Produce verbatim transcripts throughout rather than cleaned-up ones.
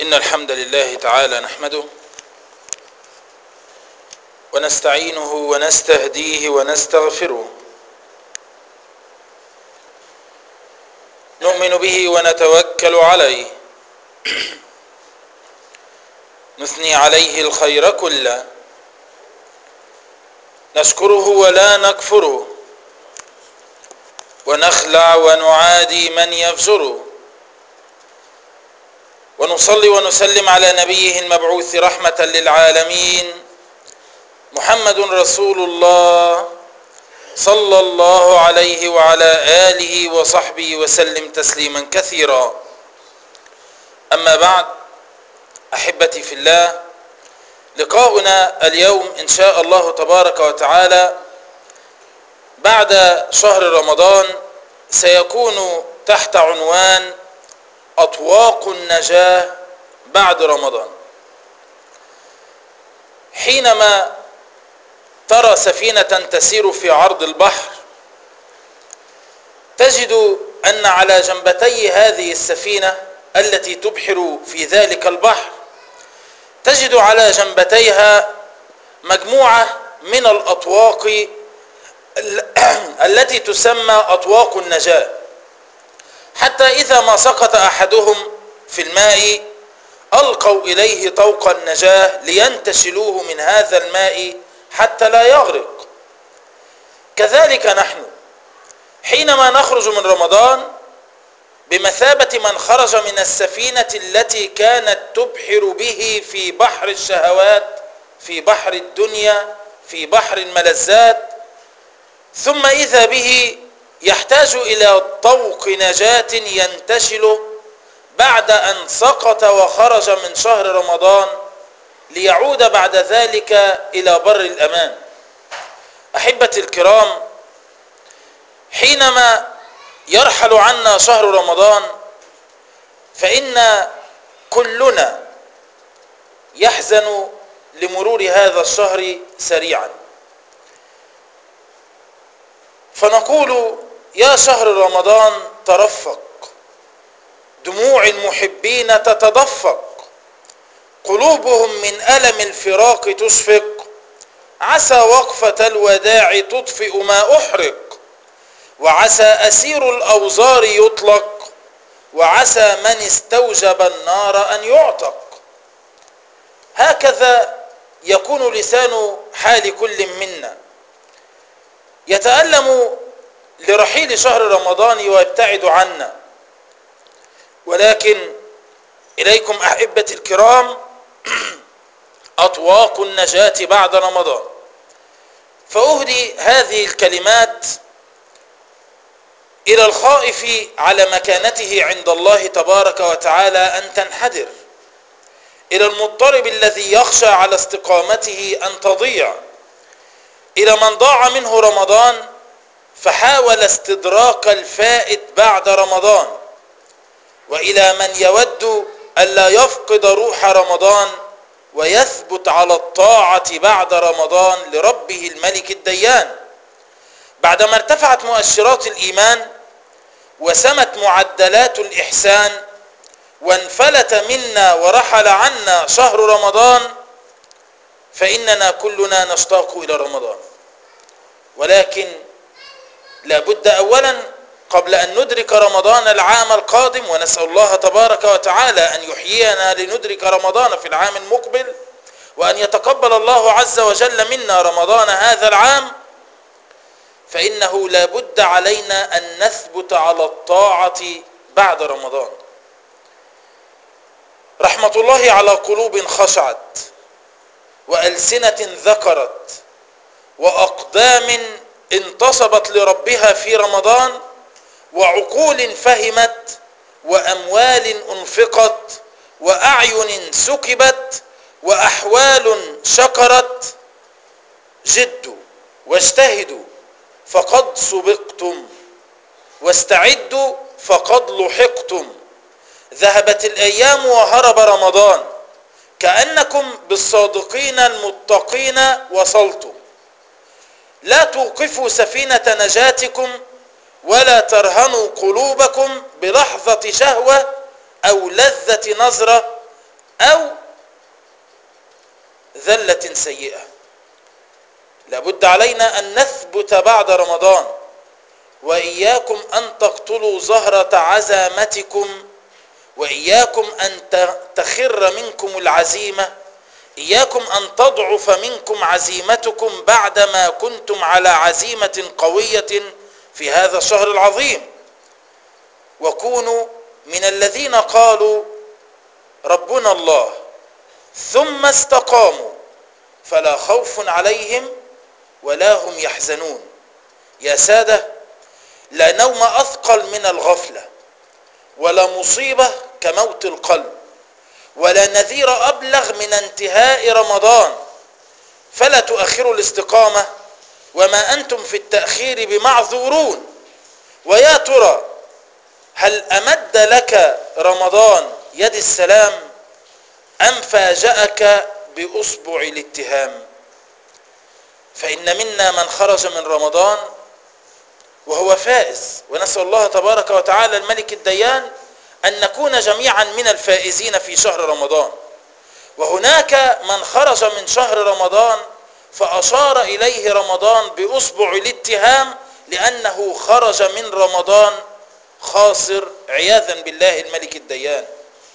إن الحمد لله تعالى نحمده ونستعينه ونستهديه ونستغفره، نؤمن به ونتوكل عليه، نثني عليه الخير كله، نشكره ولا نكفره، ونخلع ونعادي من يفجره، ونصلي ونسلم على نبيه المبعوث رحمة للعالمين محمد رسول الله صلى الله عليه وعلى آله وصحبه وسلم تسليما كثيرا. أما بعد، أحبتي في الله، لقاؤنا اليوم إن شاء الله تبارك وتعالى بعد شهر رمضان سيكون تحت عنوان أطواق النجاة بعد رمضان. حينما ترى سفينة تسير في عرض البحر تجد أن على جنبتي هذه السفينة التي تبحر في ذلك البحر تجد على جنبتيها مجموعة من الأطواق التي تسمى أطواق النجاة، حتى إذا ما سقط أحدهم في الماء ألقوا إليه طوق النجاة لينتشلوه من هذا الماء حتى لا يغرق. كذلك نحن حينما نخرج من رمضان بمثابة من خرج من السفينة التي كانت تبحر به في بحر الشهوات، في بحر الدنيا، في بحر الملذات، ثم إذا به يحتاج إلى طوق نجاة ينتشله بعد أن سقط وخرج من شهر رمضان ليعود بعد ذلك إلى بر الأمان. أحبتي الكرام، حينما يرحل عنا شهر رمضان فإن كلنا يحزن لمرور هذا الشهر سريعا، فنقول يا شهر رمضان ترفق، دموع المحبين تتدفق، قلوبهم من ألم الفراق تشفق، عسى وقفة الوداع تطفئ ما أحرق، وعسى أسير الأوزار يطلق، وعسى من استوجب النار أن يعتق. هكذا يكون لسان حال كل منا، يتألم لرحيل شهر رمضان ويبتعد عنا، ولكن إليكم أحبتي الكرام أطواق النجاة بعد رمضان. فأهدي هذه الكلمات إلى الخائف على مكانته عند الله تبارك وتعالى أن تنحدر، إلى المضطرب الذي يخشى على استقامته أن تضيع، إلى من ضاع منه رمضان فحاول استدراك الفائت بعد رمضان، وإلى من يود ألا يفقد روح رمضان ويثبت على الطاعة بعد رمضان لربه الملك الديان. بعدما ارتفعت مؤشرات الإيمان وسمت معدلات الإحسان وانفلت منا ورحل عنا شهر رمضان فإننا كلنا نشتاق إلى رمضان، ولكن لابد أولا قبل أن ندرك رمضان العام القادم، ونسأل الله تبارك وتعالى أن يحيينا لندرك رمضان في العام المقبل، وأن يتقبل الله عز وجل منا رمضان هذا العام، فإنه لابد علينا أن نثبت على الطاعة بعد رمضان. رحمة الله على قلوب خشعت، وألسنة ذكرت، وأقدام انتصبت لربها في رمضان، وعقول فهمت، وأموال أنفقت، وأعين سكبت، وأحوال شكرت. جدوا واجتهدوا فقد سبقتم، واستعدوا فقد لحقتم. ذهبت الأيام وهرب رمضان، كأنكم بالصادقين المتقين وصلتم. لا توقفوا سفينة نجاتكم ولا ترهنوا قلوبكم بلحظة شهوة أو لذة نظرة أو ذلة سيئة. لابد علينا أن نثبت بعد رمضان. وإياكم أن تقتلوا زهرة عزامتكم، وإياكم أن تخر منكم العزيمة، إياكم أن تضعف منكم عزيمتكم بعدما كنتم على عزيمة قوية في هذا الشهر العظيم. وكونوا من الذين قالوا ربنا الله ثم استقاموا فلا خوف عليهم ولا هم يحزنون. يا سادة، لا نوم أثقل من الغفلة، ولا مصيبة كموت القلب، ولا نذير أبلغ من انتهاء رمضان. فلا تؤخروا الاستقامة، وما أنتم في التأخير بمعذورون. ويا ترى هل أمد لك رمضان يد السلام أم فاجأك بأصبع الاتهام؟ فإن منا من خرج من رمضان وهو فائز، ونسأل الله تبارك وتعالى الملك الديان أن نكون جميعا من الفائزين في شهر رمضان. وهناك من خرج من شهر رمضان فأشار إليه رمضان بأصبع الاتهام لأنه خرج من رمضان خاسر عياذا بالله الملك الديان.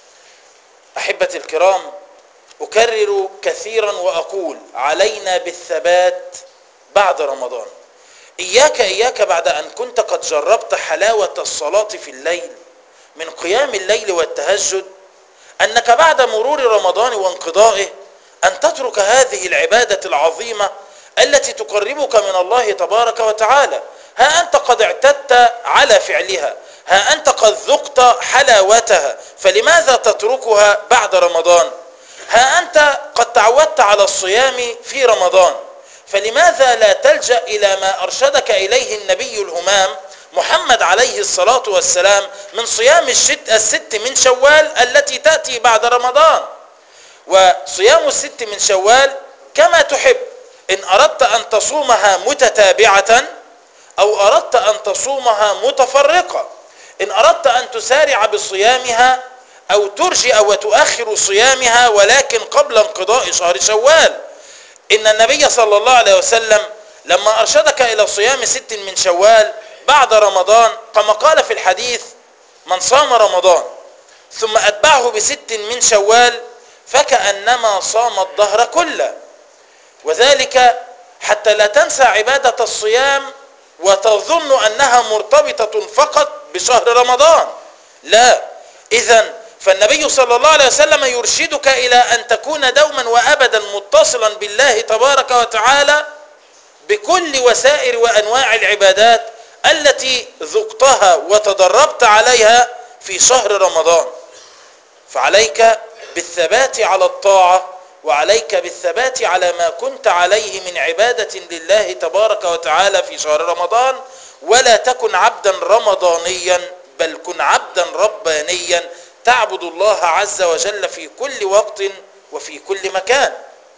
أحبتي الكرام، أكرر كثيرا وأقول علينا بالثبات بعد رمضان. إياك إياك بعد أن كنت قد جربت حلاوة الصلاة في الليل من قيام الليل والتهجد، أنك بعد مرور رمضان وانقضائه أن تترك هذه العبادة العظيمة التي تقربك من الله تبارك وتعالى. ها أنت قد اعتدت على فعلها، ها أنت قد ذقت حلاوتها، فلماذا تتركها بعد رمضان؟ ها أنت قد تعودت على الصيام في رمضان، فلماذا لا تلجأ إلى ما أرشدك إليه النبي الهمام محمد عليه الصلاة والسلام من صيام الست من شوال التي تأتي بعد رمضان؟ وصيام الست من شوال كما تحب، إن أردت أن تصومها متتابعة أو أردت أن تصومها متفرقة، إن أردت أن تسارع بصيامها أو ترجئ وتؤخر صيامها ولكن قبل انقضاء شهر شوال. إن النبي صلى الله عليه وسلم لما أرشدك إلى صيام ست من شوال بعد رمضان كما قال في الحديث: من صام رمضان ثم أتبعه بست من شوال فكأنما صام الدهر كله. وذلك حتى لا تنسى عبادة الصيام وتظن أنها مرتبطة فقط بشهر رمضان. لا، إذن فالنبي صلى الله عليه وسلم يرشدك إلى أن تكون دوما وأبدا متصلا بالله تبارك وتعالى بكل وسائر وأنواع العبادات التي ذقتها وتدربت عليها في شهر رمضان. فعليك بالثبات على الطاعة، وعليك بالثبات على ما كنت عليه من عبادة لله تبارك وتعالى في شهر رمضان. ولا تكن عبدا رمضانيا، بل كن عبدا ربانيا تعبد الله عز وجل في كل وقت وفي كل مكان.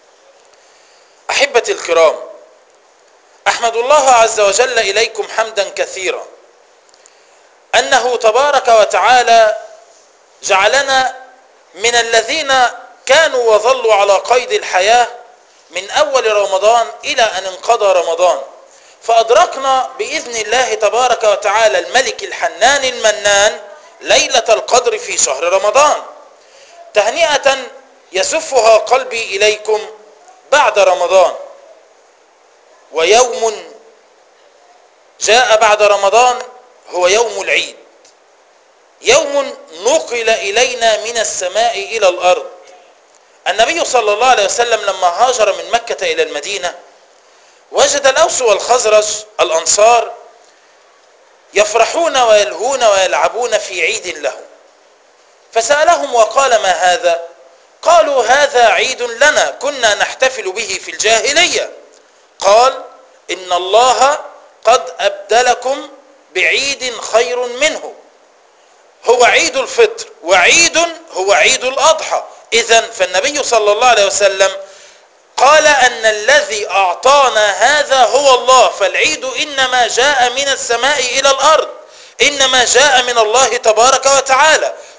أحبتي الكرام، أحمد الله عز وجل إليكم حمدا كثيرا أنه تبارك وتعالى جعلنا من الذين كانوا وظلوا على قيد الحياة من أول رمضان إلى أن انقضى رمضان، فأدركنا بإذن الله تبارك وتعالى الملك الحنان المنان ليلة القدر في شهر رمضان. تهنئة يسفها قلبي إليكم بعد رمضان. ويوم جاء بعد رمضان هو يوم العيد، يوم نقل إلينا من السماء إلى الأرض. النبي صلى الله عليه وسلم لما هاجر من مكة إلى المدينة وجد الأوس والخزرج الأنصار يفرحون ويلهون ويلعبون في عيد لهم، فسألهم وقال: ما هذا؟ قالوا: هذا عيد لنا كنا نحتفل به في الجاهلية. قال: إن الله قد أبدلكم بعيد خير منه، هو عيد الفطر، وعيد هو عيد الأضحى. إذن فالنبي صلى الله عليه وسلم قال أن الذي أعطانا هذا هو الله، فالعيد إنما جاء من السماء إلى الأرض، إنما جاء من الله تبارك وتعالى.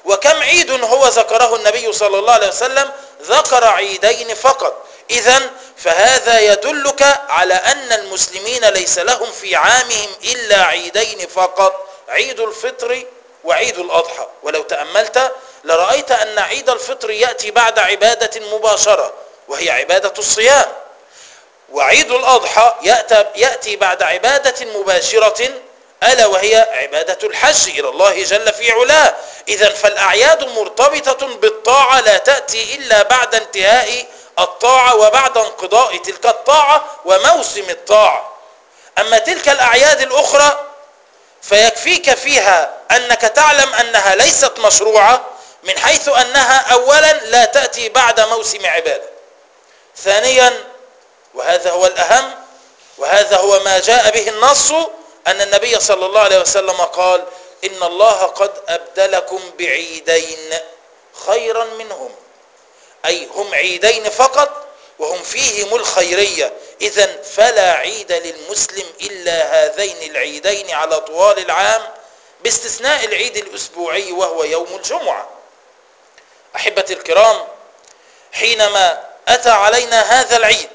وكم عيد هو ذكره النبي صلى الله عليه وسلم؟ ذكر عيدين فقط. إذن فهذا يدلك على أن المسلمين ليس لهم في عامهم إلا عيدين فقط، عيد الفطر وعيد الأضحى. ولو تأملت لرأيت أن عيد الفطر يأتي بعد عبادة مباشرة وهي عبادة الصيام، وعيد الأضحى يأتي بعد عبادة مباشرة ألا وهي عبادة الحج إلى الله جل في علاه. إذن فالأعياد مرتبطة بالطاعة، لا تأتي إلا بعد انتهاء الطاعة وبعد انقضاء تلك الطاعة وموسم الطاعة. أما تلك الأعياد الأخرى فيكفيك فيها أنك تعلم أنها ليست مشروعة، من حيث أنها أولا لا تأتي بعد موسم عبادة، ثانيا وهذا هو الأهم وهذا هو ما جاء به النص، أن النبي صلى الله عليه وسلم قال إن الله قد أبدلكم بعيدين خيرا منهم، أي هم عيدين فقط وهم فيهم الخيرية. إذن فلا عيد للمسلم إلا هذين العيدين على طوال العام، باستثناء العيد الأسبوعي وهو يوم الجمعة. أحبتي الكرام، حينما أتى علينا هذا العيد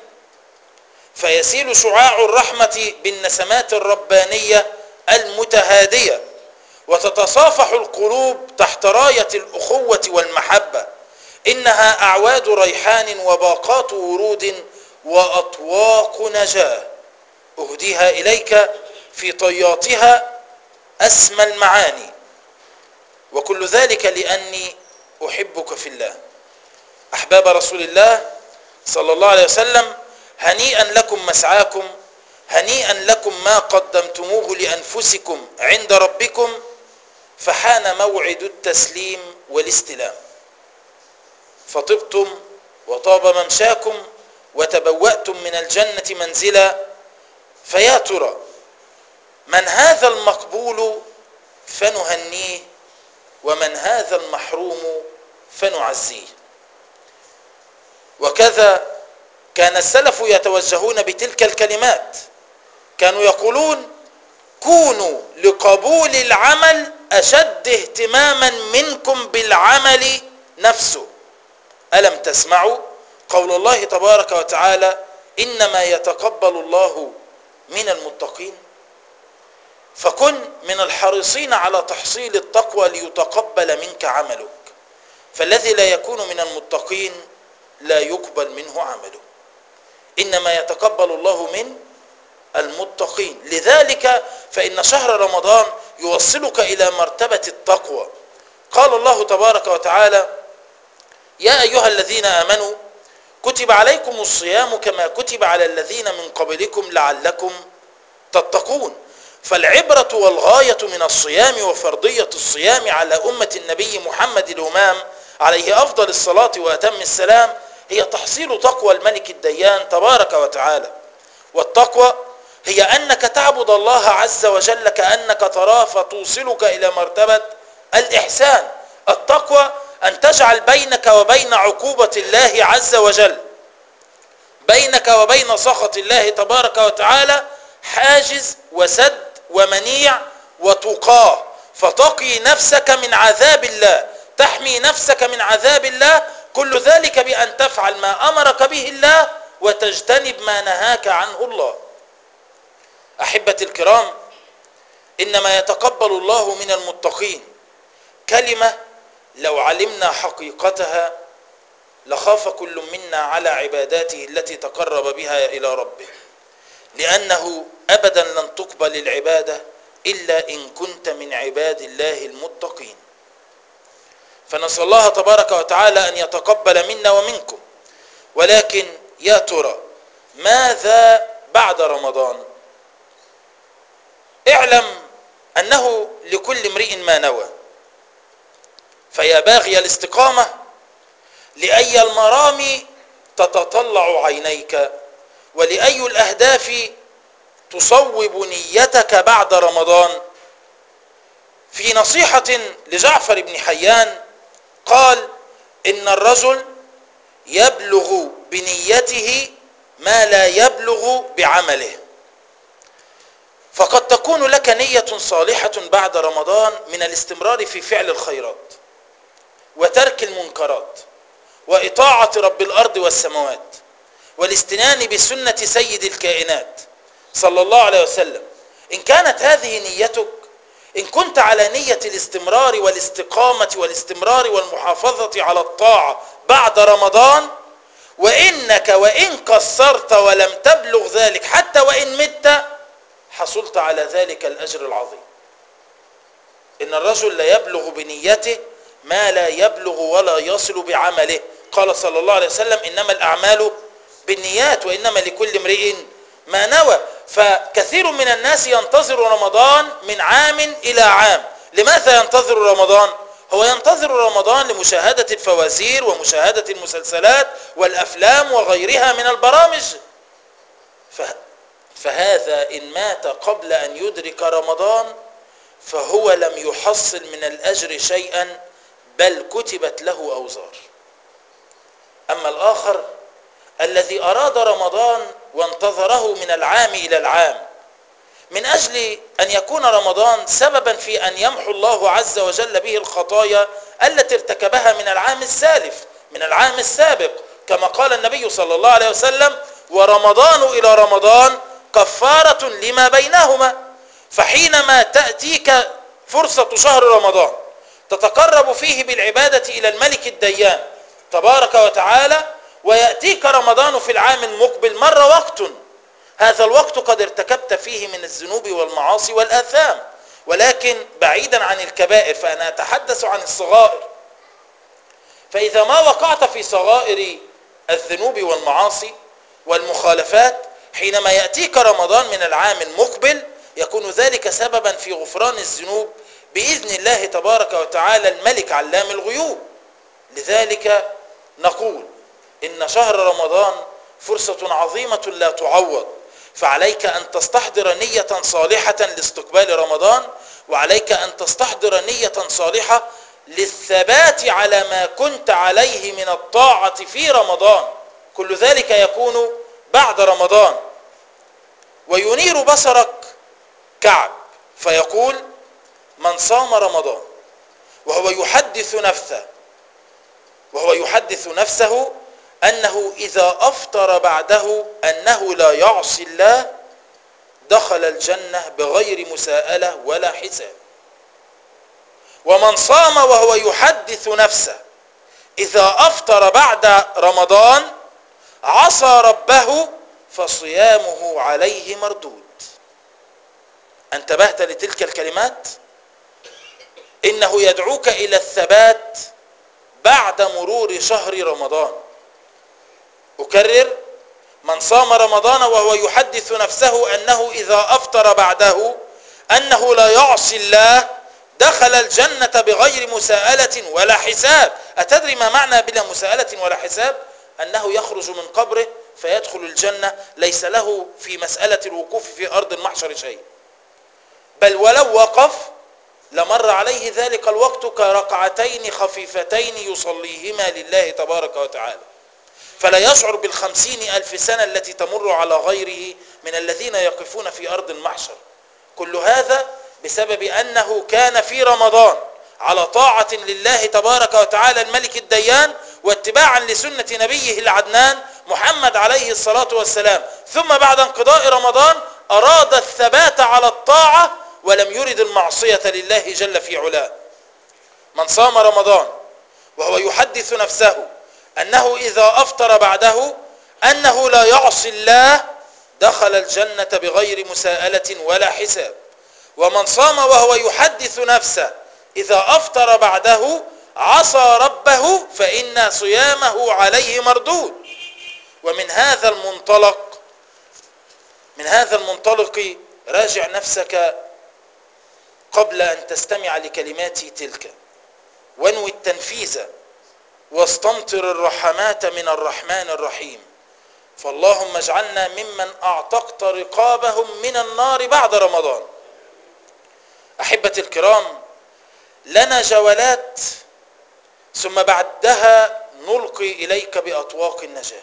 فيسيل شعاع الرحمة بالنسمات الربانية المتهادية، وتتصافح القلوب تحت راية الأخوة والمحبة. إنها أعواد ريحان وباقات ورود وأطواق نجاة أهديها إليك في طياتها أسمى المعاني، وكل ذلك لأني أحبك في الله. أحباب رسول الله صلى الله عليه وسلم، هنيئا لكم مسعاكم، هنيئا لكم ما قدمتموه لأنفسكم عند ربكم، فحان موعد التسليم والاستلام، فطبتم وطاب ممشاكم وتبوأتم من الجنة منزلا. فيا ترى من هذا المقبول فنهنيه، ومن هذا المحروم فنعزيه. وكذا كان السلف يتوجهون بتلك الكلمات، كانوا يقولون كونوا لقبول العمل أشد اهتماما منكم بالعمل نفسه. ألم تسمعوا قول الله تبارك وتعالى إنما يتقبل الله من المتقين؟ فكن من الحريصين على تحصيل التقوى ليتقبل منك عملك، فالذي لا يكون من المتقين لا يقبل منه عمله. إنما يتقبل الله من المتقين. لذلك فإن شهر رمضان يوصلك إلى مرتبة التقوى. قال الله تبارك وتعالى يا أيها الذين آمنوا كتب عليكم الصيام كما كتب على الذين من قبلكم لعلكم تتقون. فالعبرة والغاية من الصيام وفرضية الصيام على أمة النبي محمد الأمام عليه أفضل الصلاة وأتم السلام هي تحصيل تقوى الملك الديان تبارك وتعالى. والتقوى هي أنك تعبد الله عز وجل كأنك تراه فتوصلك إلى مرتبة الإحسان. التقوى أن تجعل بينك وبين عقوبة الله عز وجل، بينك وبين سخط الله تبارك وتعالى حاجز وسد ومنيع وتقاه، فتقي نفسك من عذاب الله، تحمي نفسك من عذاب الله، كل ذلك بأن تفعل ما أمرك به الله وتجتنب ما نهاك عنه الله. أحبتي الكرام، إنما يتقبل الله من المتقين كلمة لو علمنا حقيقتها لخاف كل منا على عباداته التي تقرب بها إلى ربه، لأنه أبدا لن تقبل العبادة إلا إن كنت من عباد الله المتقين. فنسأل الله تبارك وتعالى أن يتقبل منا ومنكم. ولكن يا ترى ماذا بعد رمضان؟ اعلم أنه لكل امرئ ما نوى، فيا باغي الاستقامة لأي المرام تتطلع عينيك، ولأي الأهداف تصوب نيتك بعد رمضان. في نصيحة لجعفر بن حيان قال إن الرجل يبلغ بنيته ما لا يبلغ بعمله. فقد تكون لك نية صالحة بعد رمضان من الاستمرار في فعل الخيرات، وترك المنكرات وإطاعة رب الأرض والسماوات والاستنان بسنة سيد الكائنات صلى الله عليه وسلم، إن كانت هذه نيتك، إن كنت على نية الاستمرار والاستقامة والاستمرار والمحافظة على الطاعة بعد رمضان، وإنك وإن قصرت ولم تبلغ ذلك حتى وإن مت حصلت على ذلك الأجر العظيم. إن الرجل لا يبلغ بنيته ما لا يبلغ ولا يصل بعمله. قال صلى الله عليه وسلم إنما الأعمال بالنيات وإنما لكل امرئ ما نوى. فكثير من الناس ينتظر رمضان من عام إلى عام. لماذا ينتظر رمضان؟ هو ينتظر رمضان لمشاهدة الفوازير ومشاهدة المسلسلات والأفلام وغيرها من البرامج. فهذا إن مات قبل أن يدرك رمضان فهو لم يحصل من الأجر شيئا، بل كتبت له أوزار. أما الآخر الذي أراد رمضان وانتظره من العام إلى العام من أجل أن يكون رمضان سببا في أن يمحو الله عز وجل به الخطايا التي ارتكبها من العام السالف من العام السابق، كما قال النبي صلى الله عليه وسلم ورمضان إلى رمضان كفارة لما بينهما. فحينما تأتيك فرصة شهر رمضان تتقرب فيه بالعبادة إلى الملك الديان تبارك وتعالى، ويأتيك رمضان في العام المقبل مر وقت هذا الوقت قد ارتكبت فيه من الذنوب والمعاصي والآثام، ولكن بعيدا عن الكبائر، فأنا أتحدث عن الصغائر. فإذا ما وقعت في صغائر الذنوب والمعاصي والمخالفات حينما يأتيك رمضان من العام المقبل يكون ذلك سببا في غفران الذنوب بإذن الله تبارك وتعالى الملك علام الغيوب. لذلك نقول إن شهر رمضان فرصة عظيمة لا تعوض، فعليك أن تستحضر نية صالحة لاستقبال رمضان، وعليك أن تستحضر نية صالحة للثبات على ما كنت عليه من الطاعة في رمضان. كل ذلك يكون بعد رمضان. وينير بصرك كعب فيقول من صام رمضان وهو يحدث نفسه وهو يحدث نفسه أنه إذا أفطر بعده أنه لا يعصي الله دخل الجنة بغير مساءلة ولا حساب. ومن صام وهو يحدث نفسه إذا أفطر بعد رمضان عصى ربه فصيامه عليه مردود. انتبهت لتلك الكلمات؟ إنه يدعوك إلى الثبات بعد مرور شهر رمضان. أكرر: من صام رمضان وهو يحدث نفسه أنه إذا أفطر بعده أنه لا يعصي الله دخل الجنة بغير مساءلة ولا حساب. أتدري ما معنى بلا مساءلة ولا حساب؟ أنه يخرج من قبره فيدخل الجنة ليس له في مسألة الوقوف في أرض المحشر شيء، بل ولو وقف لمر عليه ذلك الوقت كركعتين خفيفتين يصليهما لله تبارك وتعالى، فلا يشعر بالخمسين ألف سنة التي تمر على غيره من الذين يقفون في أرض المحشر. كل هذا بسبب أنه كان في رمضان على طاعة لله تبارك وتعالى الملك الديان، واتباعا لسنة نبيه العدنان محمد عليه الصلاة والسلام، ثم بعد انقضاء رمضان أراد الثبات على الطاعة ولم يرد المعصية لله جل في علاه. من صام رمضان وهو يحدث نفسه أنه إذا أفطر بعده أنه لا يعصي الله دخل الجنة بغير مساءلة ولا حساب. ومن صام وهو يحدث نفسه إذا أفطر بعده عصى ربه فإن صيامه عليه مردود. ومن هذا المنطلق من هذا المنطلق راجع نفسك قبل أن تستمع لكلماتي تلك، وانوي التنفيذ واستمطر الرحمات من الرحمن الرحيم. فاللهم اجعلنا ممن أعتقت رقابهم من النار بعد رمضان. أحبتي الكرام، لنا جولات ثم بعدها نلقي إليك بأطواق النجاة.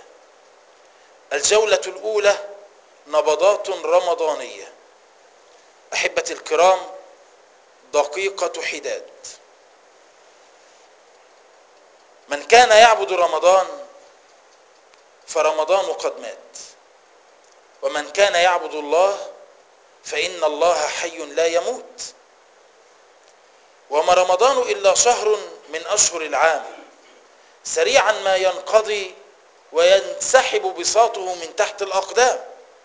الجولة الأولى نبضات رمضانية. أحبتي الكرام، دقيقة حداد. من كان يعبد رمضان فرمضان قد مات، ومن كان يعبد الله فإن الله حي لا يموت. وما رمضان إلا شهر من أشهر العام، سريعا ما ينقضي وينسحب بساطه من تحت الأقدام.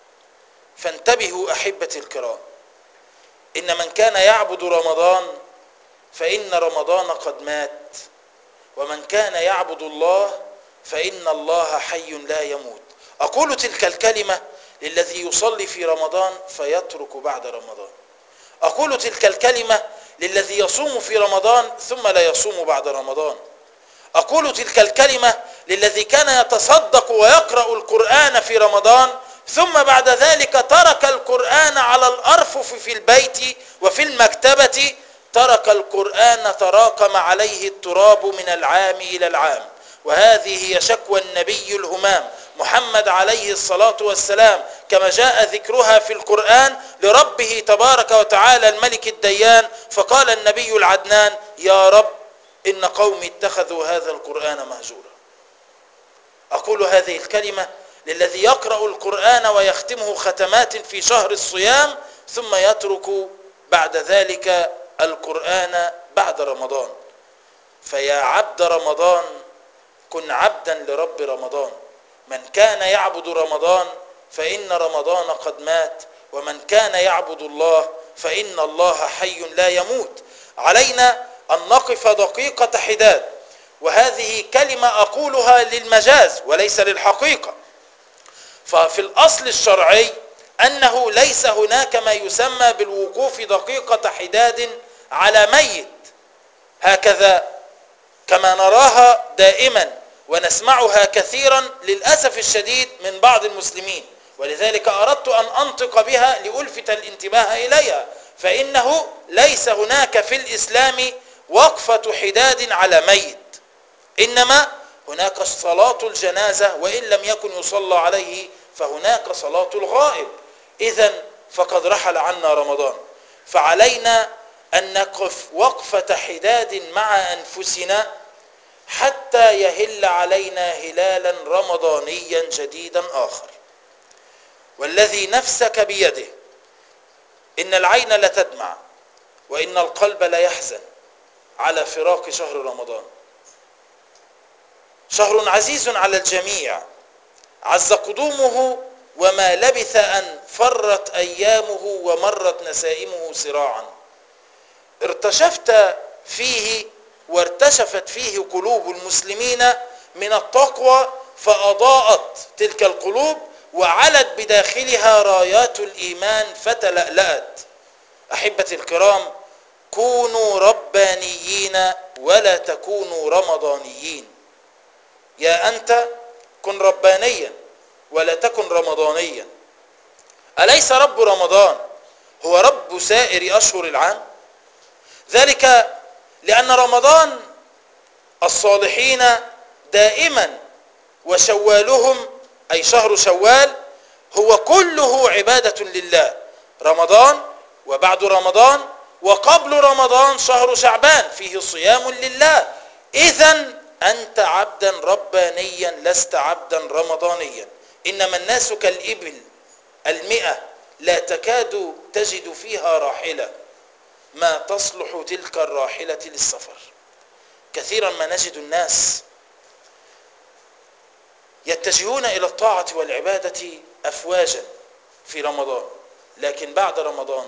فانتبهوا أحبتي الكرام، إن من كان يعبد رمضان فإن رمضان قد مات، ومن كان يعبد الله فإن الله حي لا يموت. أقول تلك الكلمة للذي يصلي في رمضان فيترك بعد رمضان. أقول تلك الكلمة للذي يصوم في رمضان ثم لا يصوم بعد رمضان. أقول تلك الكلمة للذي كان يتصدق ويقرأ القرآن في رمضان ثم بعد ذلك ترك القرآن على الأرفف في البيت وفي المكتبة، ترك القرآن تراكم عليه التراب من العام إلى العام. وهذه هي شكوى النبي الهمام محمد عليه الصلاة والسلام كما جاء ذكرها في القرآن لربه تبارك وتعالى الملك الديان. فقال النبي العدنان: يا رب إن قومي اتخذوا هذا القرآن مهجورا. أقول هذه الكلمة للذي يقرأ القرآن ويختمه ختمات في شهر الصيام ثم يترك بعد ذلك القرآن بعد رمضان. فيا عبد رمضان كن عبدا لرب رمضان. من كان يعبد رمضان فإن رمضان قد مات، ومن كان يعبد الله فإن الله حي لا يموت. علينا أن نقف دقيقة حداد، وهذه كلمة أقولها للمجاز وليس للحقيقة. ففي الأصل الشرعي أنه ليس هناك ما يسمى بالوقوف دقيقة حداد على ميت هكذا كما نراها دائما ونسمعها كثيرا للأسف الشديد من بعض المسلمين، ولذلك أردت أن أنطق بها لألفت الانتباه إليها. فإنه ليس هناك في الإسلام وقفة حداد على ميت، إنما هناك صلاة الجنازة، وإن لم يكن يصلى عليه فهناك صلاة الغائب. إذن فقد رحل عنا رمضان، فعلينا أن نقف وقفة حداد مع أنفسنا حتى يهل علينا هلالا رمضانيا جديدا آخر. والذي نفسك بيده إن العين لتدمع وإن القلب ليحزن على فراق شهر رمضان. شهر عزيز على الجميع، عز قدومه وما لبث أن فرت أيامه ومرت نسائمه سراعا. ارتشفت فيه وارتشفت فيه قلوب المسلمين من التقوى، فأضاءت تلك القلوب وعلت بداخلها رايات الإيمان فتلألأت. أحبتي الكرام، كونوا ربانيين ولا تكونوا رمضانيين. يا أنت كن ربانيا ولا تكن رمضانيا. أليس رب رمضان هو رب سائر أشهر العام؟ ذلك لأن رمضان الصالحين دائما وشوالهم أي شهر شوال هو كله عبادة لله. رمضان وبعد رمضان وقبل رمضان شهر شعبان فيه صيام لله. إذن أنت عبدا ربانيا لست عبدا رمضانيا. إنما الناس كالإبل المئة لا تكاد تجد فيها راحلة ما تصلح تلك الراحلة للسفر. كثيرا ما نجد الناس يتجهون إلى الطاعة والعبادة أفواجا في رمضان، لكن بعد رمضان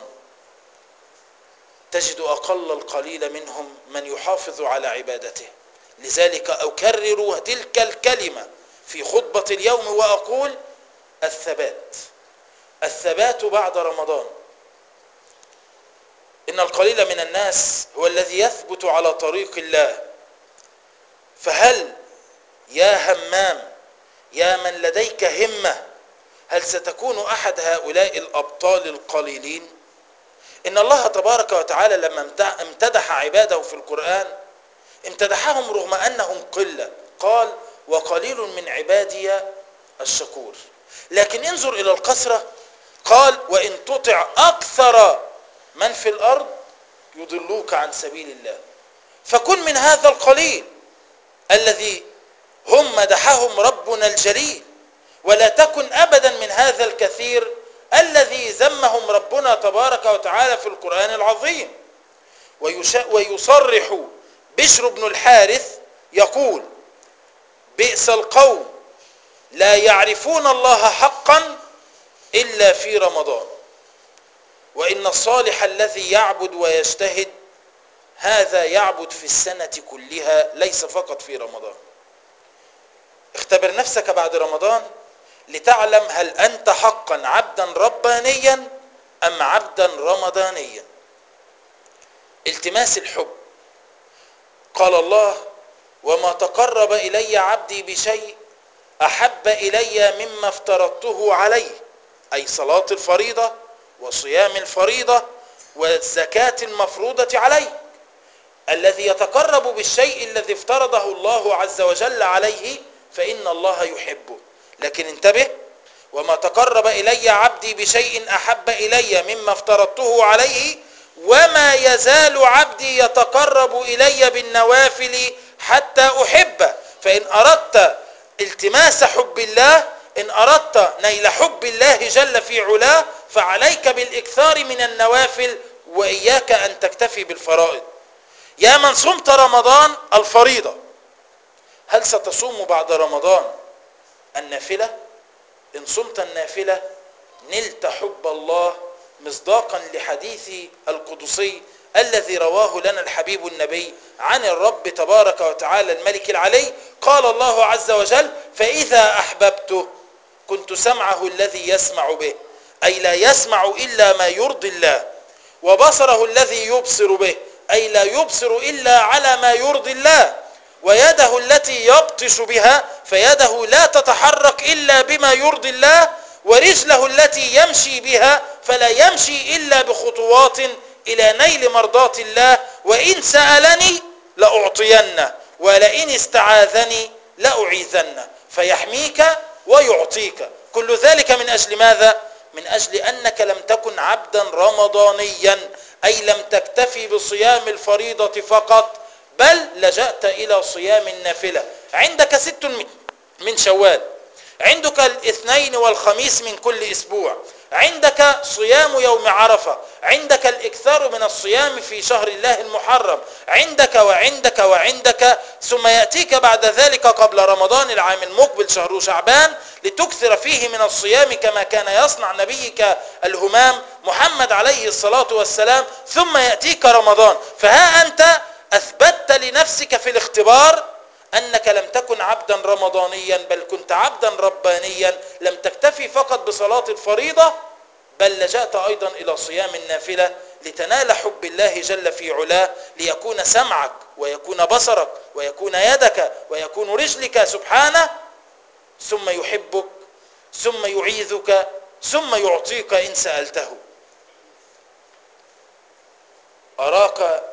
تجد أقل القليل منهم من يحافظ على عبادته. لذلك أكرر تلك الكلمة في خطبة اليوم وأقول: الثبات الثبات بعد رمضان. إن القليل من الناس هو الذي يثبت على طريق الله. فهل يا همام يا من لديك همة، هل ستكون أحد هؤلاء الأبطال القليلين؟ إن الله تبارك وتعالى لما امتدح عباده في القرآن امتدحهم رغم أنهم قلة، قال: وقليل من عبادي الشكور. لكن انظر إلى الكثرة، قال: وإن تطع أكثر من في الأرض يضلوك عن سبيل الله. فكن من هذا القليل. الذي هم مدحهم ربنا الجليل، ولا تكن أبدا من هذا الكثير الذي ذمهم ربنا تبارك وتعالى في القرآن العظيم. ويصرح بشر بن الحارث يقول: بئس القوم لا يعرفون الله حقا إلا في رمضان، وإن الصالح الذي يعبد ويجتهد هذا يعبد في السنة كلها ليس فقط في رمضان. اختبر نفسك بعد رمضان لتعلم هل أنت حقا عبدا ربانيا أم عبدا رمضانيا. التماس الحب. قال الله: وما تقرب إلي عبدي بشيء أحب إلي مما افترضته عليه، أي صلاة الفريضة وصيام الفريضة والزكاة المفروضة عليه. الذي يتقرب بالشيء الذي افترضه الله عز وجل عليه فإن الله يحبه. لكن انتبه: وما تقرب إلي عبدي بشيء أحب إلي مما افترضته عليه وما يزال عبدي يتقرب إلي بالنوافل حتى أحبه. فإن أردت التماس حب الله، إن أردت نيل حب الله جل في علاه، فعليك بالإكثار من النوافل وإياك أن تكتفي بالفرائض. يا من صمت رمضان الفريضة، هل ستصوم بعد رمضان النافلة؟ إن صمت النافلة نلت حب الله مصداقا لحديث القدسي الذي رواه لنا الحبيب النبي عن الرب تبارك وتعالى الملك العلي. قال الله عز وجل: فإذا أحببته كنت سمعه الذي يسمع به، أي لا يسمع إلا ما يرضي الله، وبصره الذي يبصر به، أي لا يبصر إلا على ما يرضي الله، ويده التي يبطش بها فيده لا تتحرك إلا بما يرضي الله، ورجله التي يمشي بها فلا يمشي إلا بخطوات إلى نيل مرضات الله. وإن سألني لأعطينه ولئن استعاذني لأعيذنه، فيحميك ويعطيك. كل ذلك من أجل ماذا؟ من أجل أنك لم تكن عبدا رمضانيا، أي لم تكتفي بصيام الفريضة فقط، بل لجأت إلى صيام النافلة. عندك ست من شوال، عندك الاثنين والخميس من كل أسبوع، عندك صيام يوم عرفة، عندك الإكثار من الصيام في شهر الله المحرم، عندك وعندك وعندك ثم يأتيك بعد ذلك قبل رمضان العام المقبل شهر شعبان لتكثر فيه من الصيام كما كان يصنع نبيك الهمام محمد عليه الصلاة والسلام، ثم يأتيك رمضان. فها أنت أثبتت لنفسك في الاختبار أنك لم تكن عبدا رمضانيا بل كنت عبدا ربانيا، لم تكتفي فقط بصلاة الفريضة بل لجأت أيضا إلى صيام النافلة لتنال حب الله جل في علاه، ليكون سمعك ويكون بصرك ويكون يدك ويكون رجلك سبحانه، ثم يحبك ثم يعيذك ثم يعطيك إن سألته. أراك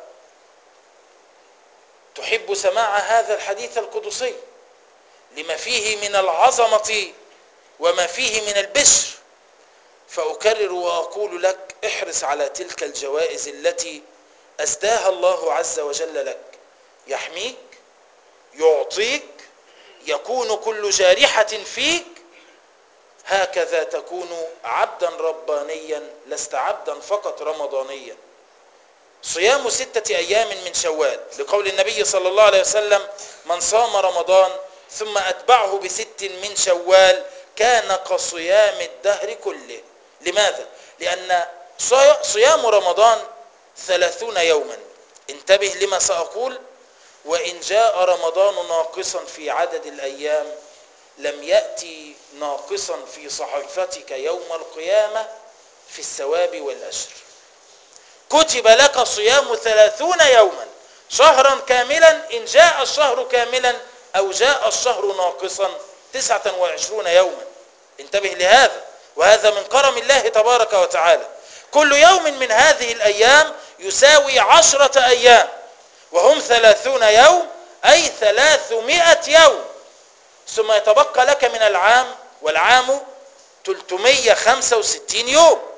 تحب سماع هذا الحديث القدسي لما فيه من العظمة وما فيه من البشر، فأكرر وأقول لك: احرص على تلك الجوائز التي أسداها الله عز وجل لك. يحميك، يعطيك، يكون كل جارحة فيك، هكذا تكون عبدا ربانيا لست عبدا فقط رمضانيا. صيام ستة أيام من شوال، لقول النبي صلى الله عليه وسلم: من صام رمضان ثم أتبعه بست من شوال كان كصيام الدهر كله. لماذا؟ لأن صيام رمضان ثلاثون يوما. انتبه لما سأقول: وإن جاء رمضان ناقصا في عدد الأيام لم يأتي ناقصا في صحيفتك يوم القيامة في الثواب والأجر. كتب لك صيام ثلاثون يوما، شهرا كاملا، إن جاء الشهر كاملا أو جاء الشهر ناقصا تسعة وعشرون يوما. انتبه لهذا، وهذا من كرم الله تبارك وتعالى. كل يوم من هذه الأيام يساوي عشرة أيام، وهم ثلاثون يوم أي ثلاثمائة يوم، ثم يتبقى لك من العام، والعام ثلاثمائة وخمسة وستين يوم،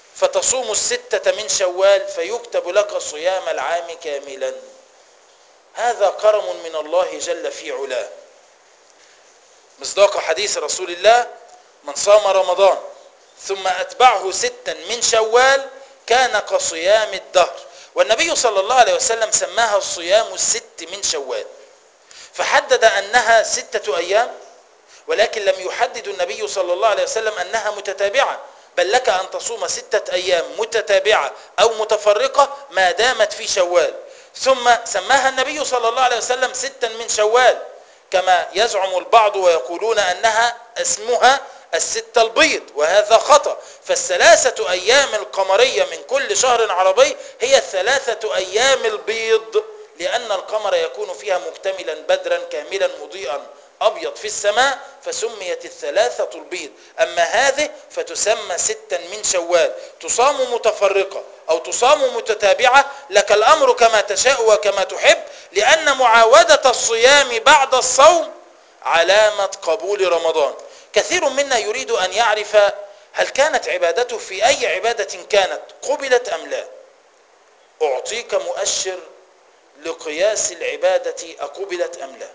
فتصوم الستة من شوال فيكتب لك صيام العام كاملا. هذا كرم من الله جل في علاه. مصداق حديث رسول الله: من صام رمضان ثم أتبعه ستا من شوال كان كصيام الدهر. والنبي صلى الله عليه وسلم سماها صيام الست من شوال، فحدد أنها ستة أيام، ولكن لم يحدد النبي صلى الله عليه وسلم أنها متتابعة، بل لك أن تصوم ستة أيام متتابعة أو متفرقة ما دامت في شوال. ثم سماها النبي صلى الله عليه وسلم ستا من شوال، كما يزعم البعض ويقولون أنها اسمها الستة البيض، وهذا خطأ. فالثلاثة أيام القمرية من كل شهر عربي هي الثلاثة أيام البيض، لأن القمر يكون فيها مكتملا بدرا كاملا مضيئا أبيض في السماء، فسميت الثلاثة البيض. أما هذه فتسمى ستا من شوال، تصام متفرقة أو تصام متتابعة، لك الأمر كما تشاء وكما تحب، لأن معاودة الصيام بعد الصوم علامة قبول رمضان. كثير منا يريد أن يعرف هل كانت عبادته في أي عبادة كانت قبلت أم لا. أعطيك مؤشر لقياس العبادة أقبلت أم لا.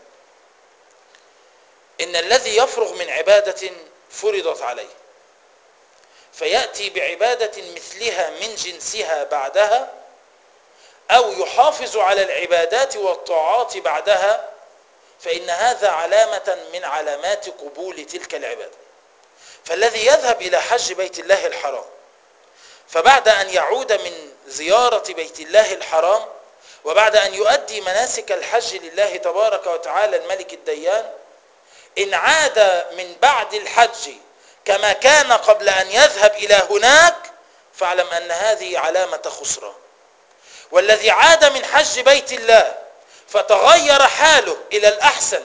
إن الذي يفرغ من عبادة فرضت عليه فيأتي بعبادة مثلها من جنسها بعدها، أو يحافظ على العبادات والطاعات بعدها، فإن هذا علامة من علامات قبول تلك العبادة. فالذي يذهب إلى حج بيت الله الحرام فبعد أن يعود من زيارة بيت الله الحرام وبعد أن يؤدي مناسك الحج لله تبارك وتعالى الملك الديان، إن عاد من بعد الحج كما كان قبل أن يذهب إلى هناك، فاعلم أن هذه علامة خسران. والذي عاد من حج بيت الله فتغير حاله إلى الأحسن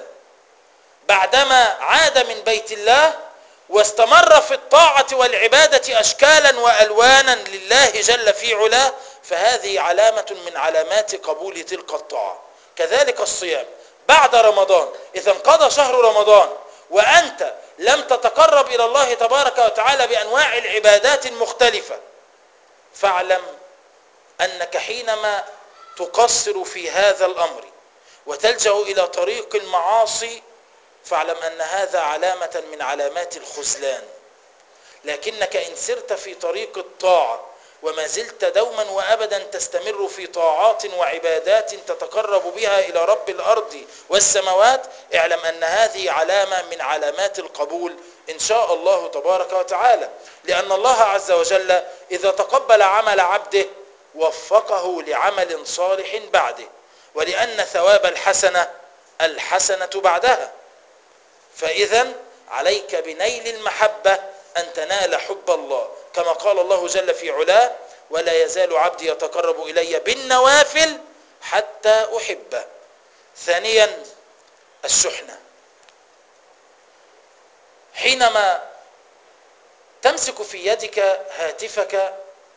بعدما عاد من بيت الله واستمر في الطاعة والعبادة أشكالا وألوانا لله جل في علاه، فهذه علامة من علامات قبول تلك الطاعة. كذلك الصيام بعد رمضان، إذا انقضى شهر رمضان وأنت لم تتقرب إلى الله تبارك وتعالى بأنواع العبادات المختلفة، فاعلم أنك حينما تقصر في هذا الأمر وتلجأ إلى طريق المعاصي، فاعلم أن هذا علامة من علامات الخذلان. لكنك إن سرت في طريق الطاعة وما زلت دوما وأبدا تستمر في طاعات وعبادات تتقرب بها إلى رب الأرض والسماوات، اعلم أن هذه علامة من علامات القبول إن شاء الله تبارك وتعالى. لأن الله عز وجل إذا تقبل عمل عبده وفقه لعمل صالح بعده، ولأن ثواب الحسنة الحسنة بعدها. فإذا عليك بنيل المحبة أن تنال حب الله، كما قال الله جل في علاه: ولا يزال عبدي يتقرب إلي بالنوافل حتى أحبه. ثانيا الشحنة. حينما تمسك في يدك هاتفك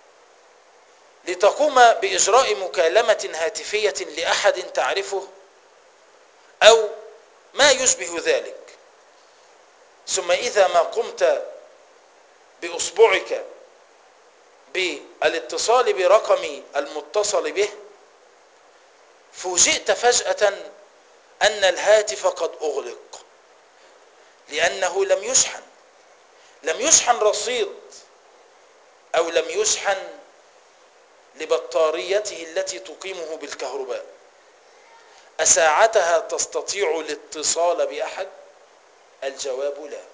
لتقوم بإجراء مكالمة هاتفية لأحد تعرفه أو ما يشبه ذلك، ثم إذا ما قمت بأصبعك بالاتصال برقم المتصل به، فوجئت فجأة أن الهاتف قد أغلق، لأنه لم يشحن لم يشحن رصيد أو لم يشحن لبطاريته التي تقيمه بالكهرباء. أساعتها تستطيع الاتصال بأحد؟ الجواب لا.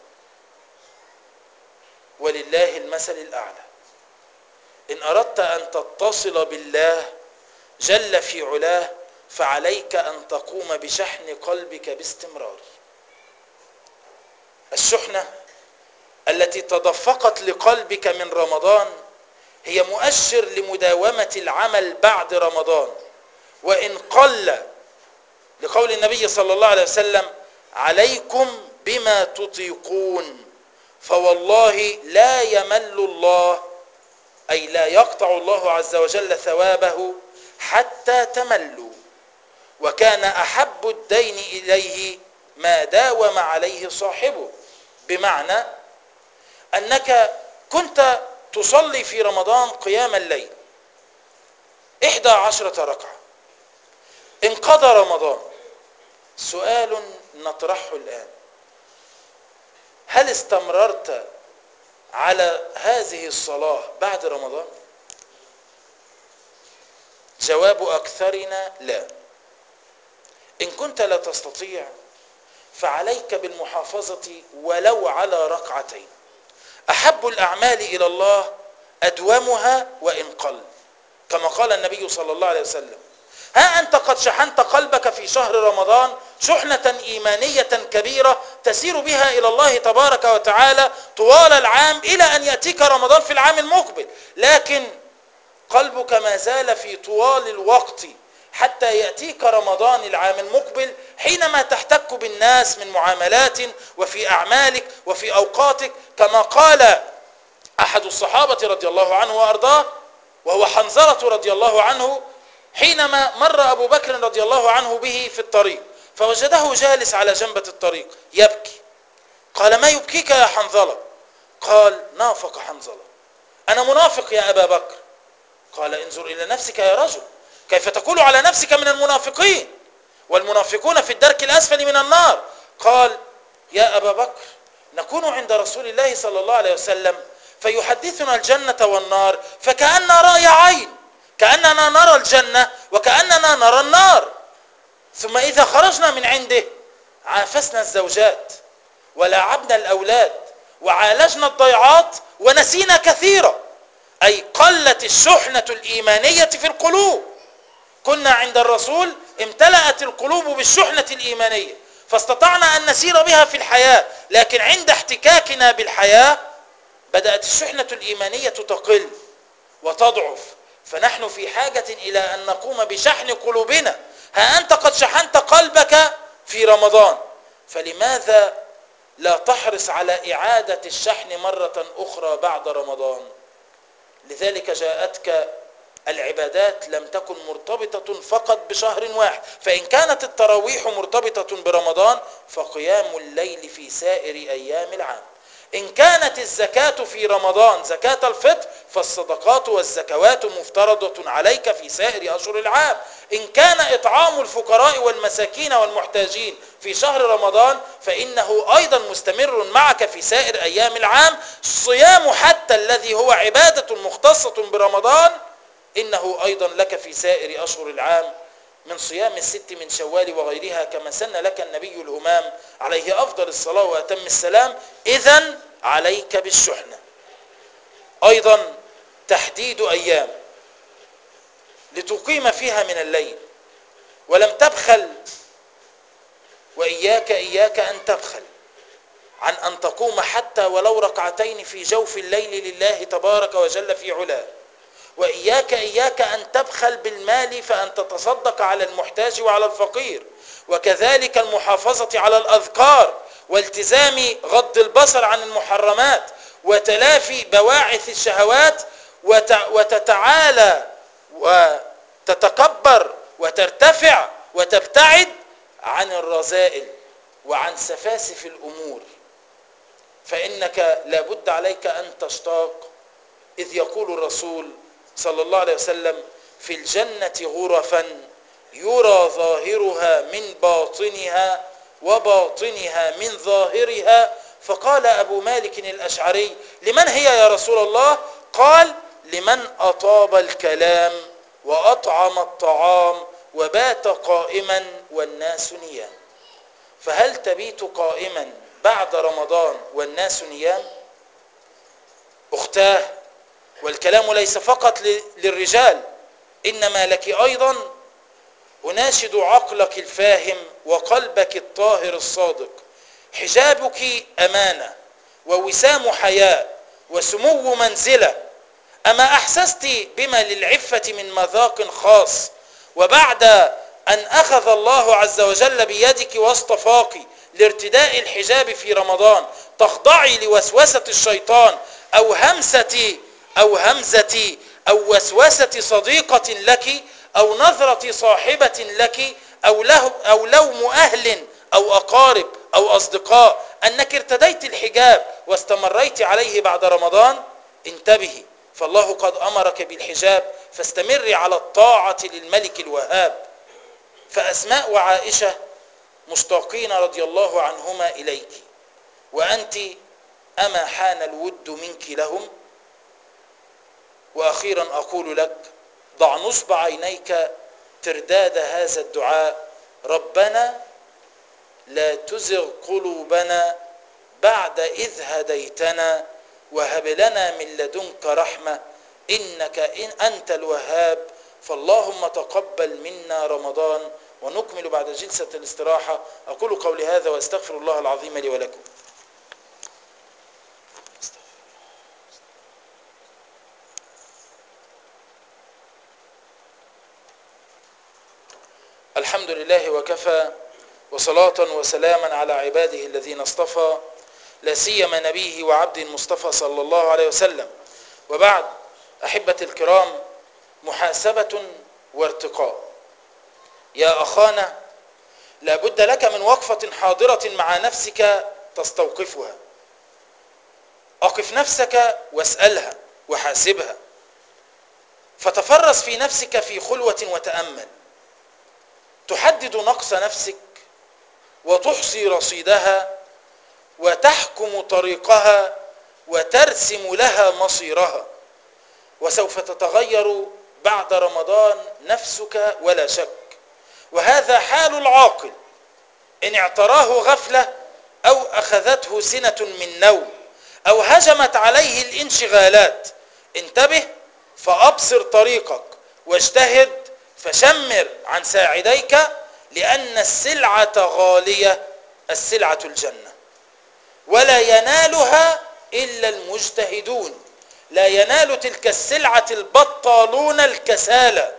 ولله المثل الأعلى. إن أردت أن تتصل بالله جل في علاه فعليك أن تقوم بشحن قلبك باستمرار. الشحنة التي تدفقت لقلبك من رمضان هي مؤشر لمداومة العمل بعد رمضان، وإن قل، لقول النبي صلى الله عليه وسلم: عليكم بما تطيقون، فوالله لا يمل الله، أي لا يقطع الله عز وجل ثوابه حتى تملوا، وكان أحب الدين إليه ما داوم عليه صاحبه. بمعنى أنك كنت تصلي في رمضان قيام الليل إحدى عشرة ركعة، انقضى رمضان. سؤال نطرحه الآن: هل استمررت على هذه الصلاة بعد رمضان؟ جواب أكثرنا لا. إن كنت لا تستطيع فعليك بالمحافظة ولو على ركعتين. أحب الأعمال إلى الله أدومها وإن قل، كما قال النبي صلى الله عليه وسلم: ها أنت قد شحنت قلبك في شهر رمضان شحنة إيمانية كبيرة تسير بها إلى الله تبارك وتعالى طوال العام إلى أن يأتيك رمضان في العام المقبل، لكن قلبك ما زال في طوال الوقت حتى يأتيك رمضان العام المقبل، حينما تحتك بالناس من معاملات وفي أعمالك وفي أوقاتك، كما قال أحد الصحابة رضي الله عنه وأرضاه وهو حنظلة رضي الله عنه، حينما مر أبو بكر رضي الله عنه به في الطريق فوجده جالس على جنبة الطريق يبكي. قال: ما يبكيك يا حنظلة؟ قال: نافق حنظلة. أنا منافق يا أبا بكر. قال: انظر إلى نفسك يا رجل، كيف تقول على نفسك من المنافقين والمنافقون في الدرك الأسفل من النار؟ قال: يا أبا بكر، نكون عند رسول الله صلى الله عليه وسلم فيحدثنا الجنة والنار فكأننا رأي عين، كأننا نرى الجنة وكأننا نرى النار، ثم إذا خرجنا من عنده عافسنا الزوجات ولعبنا الأولاد وعالجنا الضيعات ونسينا كثيرا، أي قلت الشحنة الإيمانية في القلوب. كنا عند الرسول امتلأت القلوب بالشحنة الإيمانية فاستطعنا أن نسير بها في الحياة، لكن عند احتكاكنا بالحياة بدأت الشحنة الإيمانية تقل وتضعف، فنحن في حاجة إلى أن نقوم بشحن قلوبنا. ها أنت قد شحنت قلبك في رمضان، فلماذا لا تحرص على إعادة الشحن مرة أخرى بعد رمضان؟ لذلك جاءتك العبادات لم تكن مرتبطة فقط بشهر واحد، فإن كانت التراويح مرتبطة برمضان فقيام الليل في سائر أيام العام. إن كانت الزكاة في رمضان زكاة الفطر فالصدقات والزكوات مفترضة عليك في سائر أشهر العام. إن كان إطعام الفقراء والمساكين والمحتاجين في شهر رمضان فإنه أيضا مستمر معك في سائر أيام العام. الصيام حتى الذي هو عبادة مختصة برمضان إنه أيضا لك في سائر أشهر العام، من صيام الست من شوال وغيرها، كما سن لك النبي الهمام عليه أفضل الصلاة وأتم السلام. إذن عليك بالشحنة. أيضا تحديد أيام لتقيم فيها من الليل ولم تبخل، وإياك إياك أن تبخل عن أن تقوم حتى ولو ركعتين في جوف الليل لله تبارك وجل في علاه. وإياك إياك أن تبخل بالمال فأن تتصدق على المحتاج وعلى الفقير، وكذلك المحافظة على الأذكار والتزام غض البصر عن المحرمات وتلافي بواعث الشهوات، وتتعالى وتتكبر وترتفع وتبتعد عن الرذائل وعن سفاسف الأمور، فإنك لابد عليك أن تشتاق. إذ يقول الرسول صلى الله عليه وسلم: في الجنة غرفا يرى ظاهرها من باطنها وباطنها من ظاهرها. فقال أبو مالك الأشعري: لمن هي يا رسول الله؟ قال: لمن أطاب الكلام وأطعم الطعام وبات قائما والناس نيام. فهل تبيت قائما بعد رمضان والناس نيام؟ أختاه، والكلام ليس فقط للرجال، إنما لك أيضا. أناشد عقلك الفاهم وقلبك الطاهر الصادق. حجابك أمانة ووسام حياء وسمو منزلة. أما أحسست بما للعفة من مذاق خاص، وبعد أن أخذ الله عز وجل بيدك واصطفاك لارتداء الحجاب في رمضان تخضعي لوسوسة الشيطان أو همسة أو همزة أو وسوسة صديقة لك أو نظرة صاحبة لك أو, له أو لوم أهل أو أقارب أو أصدقاء أنك ارتديت الحجاب واستمريت عليه بعد رمضان؟ انتبهي، فالله قد أمرك بالحجاب، فاستمري على الطاعة للملك الوهاب. فأسماء وعائشة مشتاقين رضي الله عنهما إليك، وأنت أما حان الود منك لهم؟ وأخيرا أقول لك: ضع نصب عينيك ترداد هذا الدعاء: ربنا لا تزغ قلوبنا بعد إذ هديتنا وهب لنا من لدنك رحمة إنك إن أنت الوهاب. فاللهم تقبل منا رمضان. ونكمل بعد جلسة الاستراحة. أقول قولي هذا وأستغفر الله العظيم لي ولكم. الحمد لله وكفى، وصلاة وسلاما على عباده الذين اصطفى، لا سيما نبيه وعبد المصطفى صلى الله عليه وسلم. وبعد، أحبة الكرام، محاسبة وارتقاء. يا أخانا، لا بد لك من وقفة حاضرة مع نفسك تستوقفها. أقف نفسك واسألها وحاسبها، فتفرس في نفسك في خلوة وتأمل، تحدد نقص نفسك وتحصي رصيدها وتحكم طريقها وترسم لها مصيرها. وسوف تتغير بعد رمضان نفسك ولا شك، وهذا حال العاقل إن اعتراه غفلة أو أخذته سنة من نوم أو هجمت عليه الانشغالات. انتبه فأبصر طريقك، واجتهد فشمر عن ساعديك، لأن السلعة غالية، السلعة الجنة، ولا ينالها إلا المجتهدون. لا ينال تلك السلعة البطالون الكسالى.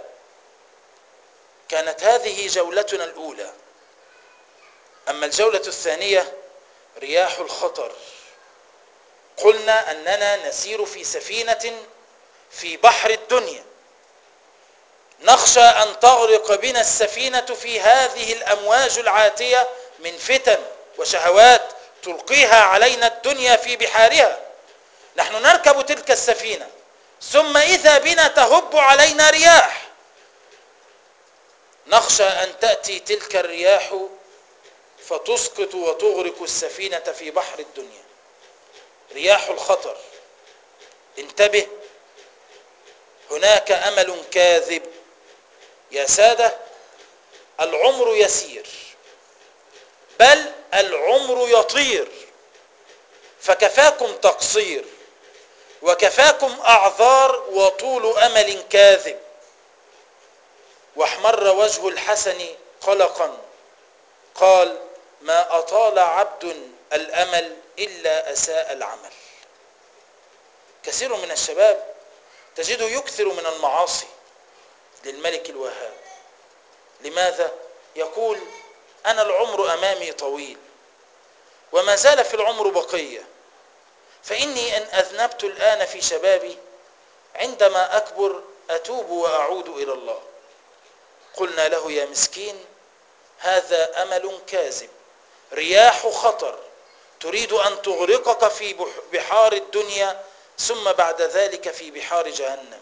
كانت هذه جولتنا الأولى. أما الجولة الثانية رياح الخطر. قلنا أننا نسير في سفينة في بحر الدنيا، نخشى أن تغرق بنا السفينة في هذه الأمواج العاتية من فتن وشهوات تلقيها علينا الدنيا في بحارها. نحن نركب تلك السفينة، ثم إذا بنا تهب علينا رياح، نخشى أن تأتي تلك الرياح فتسقط وتغرق السفينة في بحر الدنيا. رياح الخطر. انتبه، هناك أمل كاذب. يا سادة، العمر يسير، بل العمر يطير، فكفاكم تقصير وكفاكم أعذار وطول أمل كاذب. واحمر وجه الحسن قلقا، قال: ما أطال عبد الأمل إلا أساء العمل. كثير من الشباب تجده يكثر من المعاصي للملك الوهاب. لماذا؟ يقول: أنا العمر أمامي طويل وما زال في العمر بقية، فإني إن أذنبت الآن في شبابي عندما أكبر أتوب وأعود إلى الله. قلنا له: يا مسكين، هذا أمل كاذب، رياح خطر تريد أن تغرقك في بحار الدنيا، ثم بعد ذلك في بحار جهنم.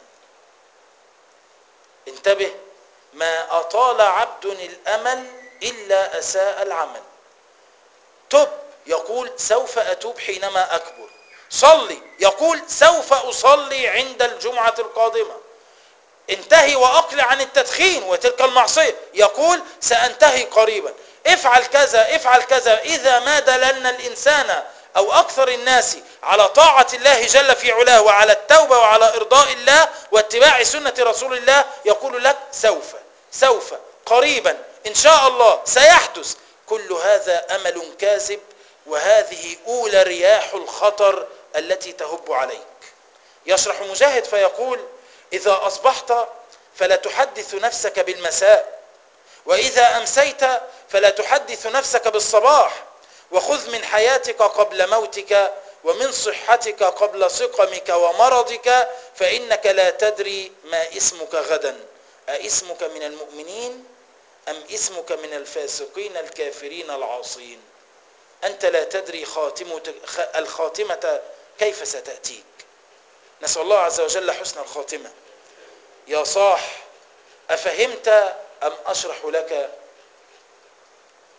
انتبه، ما أطال عبد الأمل إلا أساء العمل. تب، يقول: سوف أتوب حينما أكبر. صلي، يقول: سوف أصلي عند الجمعة القادمة. انتهي وأقلع عن التدخين وتلك المعصية، يقول: سأنتهي قريبا. افعل كذا افعل كذا. إذا ما دللنا الإنسان أو أكثر الناس على طاعة الله جل في علاه وعلى التوبة وعلى إرضاء الله واتباع سنة رسول الله، يقول لك: سوف سوف قريبا إن شاء الله سيحدث. كل هذا أمل كاذب، وهذه أولى رياح الخطر التي تهب عليك. يشرح مجاهد فيقول: إذا أصبحت فلا تحدث نفسك بالمساء، وإذا أمسيت فلا تحدث نفسك بالصباح. وخذ من حياتك قبل موتك، ومن صحتك قبل سقمك ومرضك، فإنك لا تدري ما اسمك غدا، أاسمك من المؤمنين أم اسمك من الفاسقين الكافرين العاصين. أنت لا تدري خاتمة الخاتمة كيف ستأتيك. نسأل الله عز وجل حسن الخاتمة. يا صاح، أفهمت أم أشرح لك؟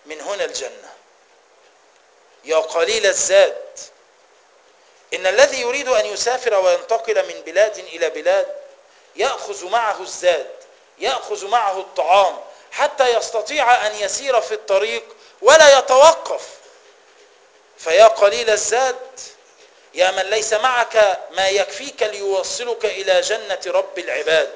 من هنا الجنة. يا قليل الزاد، إن الذي يريد أن يسافر وينتقل من بلاد إلى بلاد يأخذ معه الزاد، يأخذ معه الطعام، حتى يستطيع أن يسير في الطريق ولا يتوقف. فيا قليل الزاد، يا من ليس معك ما يكفيك ليوصلك إلى جنة رب العباد.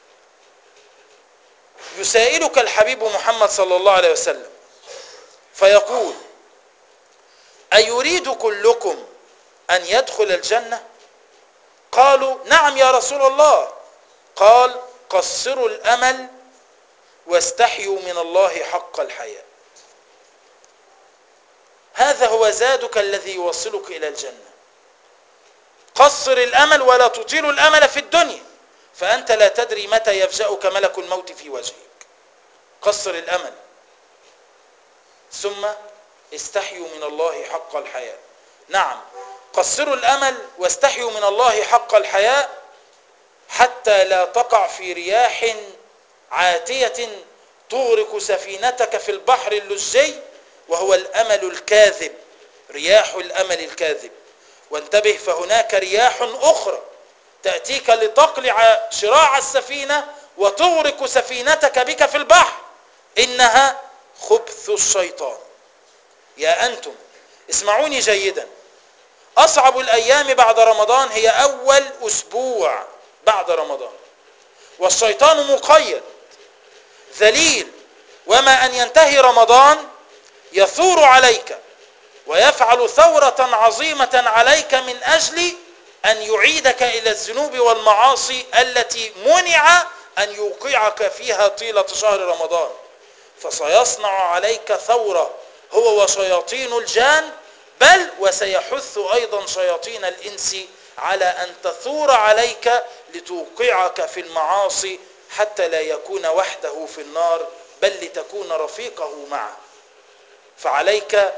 يسائلك الحبيب محمد صلى الله عليه وسلم فيقول: أيريد كلكم أن يدخل الجنة؟ قالوا: نعم يا رسول الله. قال: قصروا الأمل واستحيوا من الله حق الحياء. هذا هو زادك الذي يوصلك إلى الجنة. قصر الأمل ولا تطيل الأمل في الدنيا، فأنت لا تدري متى يفجأك ملك الموت في وجهك. قصر الأمل، ثم استحيوا من الله حق الحياء. نعم، قصروا الأمل واستحيوا من الله حق الحياء حتى لا تقع في رياح عاتية تغرق سفينتك في البحر اللجي، وهو الأمل الكاذب، رياح الأمل الكاذب. وانتبه، فهناك رياح أخرى تأتيك لتقلع شراع السفينة وتغرق سفينتك بك في البحر، إنها خبث الشيطان. يا أنتم اسمعوني جيدا، أصعب الأيام بعد رمضان هي أول أسبوع بعد رمضان، والشيطان مقيد ذليل، وما أن ينتهي رمضان يثور عليك ويفعل ثورة عظيمة عليك من أجل أن يعيدك إلى الذنوب والمعاصي التي منع أن يوقعك فيها طيلة شهر رمضان. فسيصنع عليك ثورة هو وشياطين الجان، بل وسيحث أيضا شياطين الإنس على أن تثور عليك لتوقعك في المعاصي، حتى لا يكون وحده في النار بل لتكون رفيقه معه. فعليك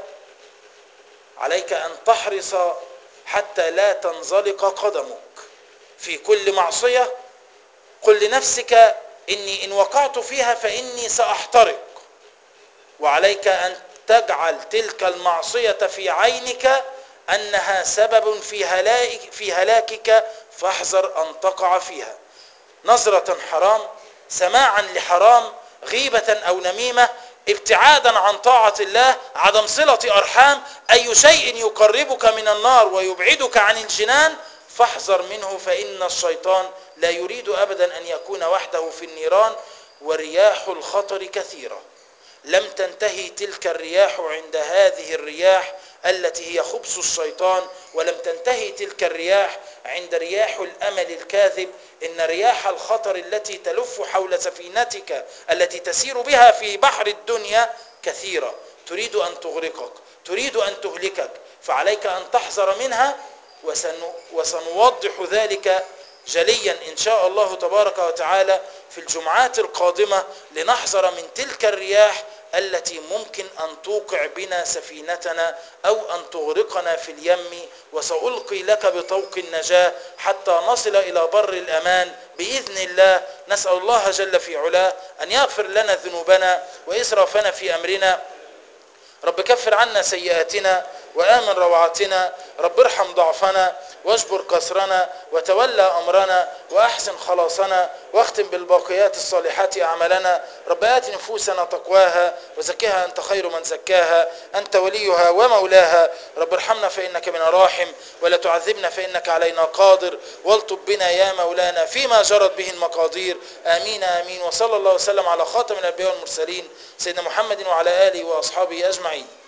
عليك أن تحرص حتى لا تنزلق قدمك في كل معصية. قل لنفسك: إني إن وقعت فيها فإني سأحترق. وعليك أن تجعل تلك المعصية في عينك أنها سبب في هلاك في هلاكك، فاحذر أن تقع فيها. نظرة حرام، سماعا لحرام، غيبة أو نميمة، ابتعادا عن طاعة الله، عدم صلة أرحام، أي شيء يقربك من النار ويبعدك عن الجنان فاحذر منه، فإن الشيطان لا يريد أبدا أن يكون وحده في النيران. ورياح الخطر كثيرة، لم تنتهي تلك الرياح عند هذه الرياح التي هي خبث الشيطان، ولم تنتهي تلك الرياح عند رياح الأمل الكاذب. إن رياح الخطر التي تلف حول سفينتك التي تسير بها في بحر الدنيا كثيرة، تريد أن تغرقك، تريد أن تهلكك، فعليك أن تحذر منها. وسنوضح ذلك جليا إن شاء الله تبارك وتعالى في الجمعات القادمة، لنحذر من تلك الرياح التي ممكن أن توقع بنا سفينتنا أو أن تغرقنا في اليم. وسألقي لك بطوق النجاة حتى نصل إلى بر الأمان بإذن الله. نسأل الله جل في علاه أن يغفر لنا ذنوبنا وإسرافنا في أمرنا. رب كفر عنا سيئاتنا وآمن روعاتنا. رب ارحم ضعفنا واجبر كسرنا وتولى أمرنا وأحسن خلاصنا، واختم بالباقيات الصالحات أعمالنا. رب آت نفوسنا تقواها وزكها أنت خير من زكاها، أنت وليها ومولاها. رب ارحمنا فإنك بنا راحم، ولا تعذبنا فإنك علينا قادر، والطب بنا يا مولانا فيما جرت به المقادير. آمين آمين. وصلى الله وسلم على خاتم الأنبياء والمرسلين سيدنا محمد وعلى آله وأصحابه أجمعين.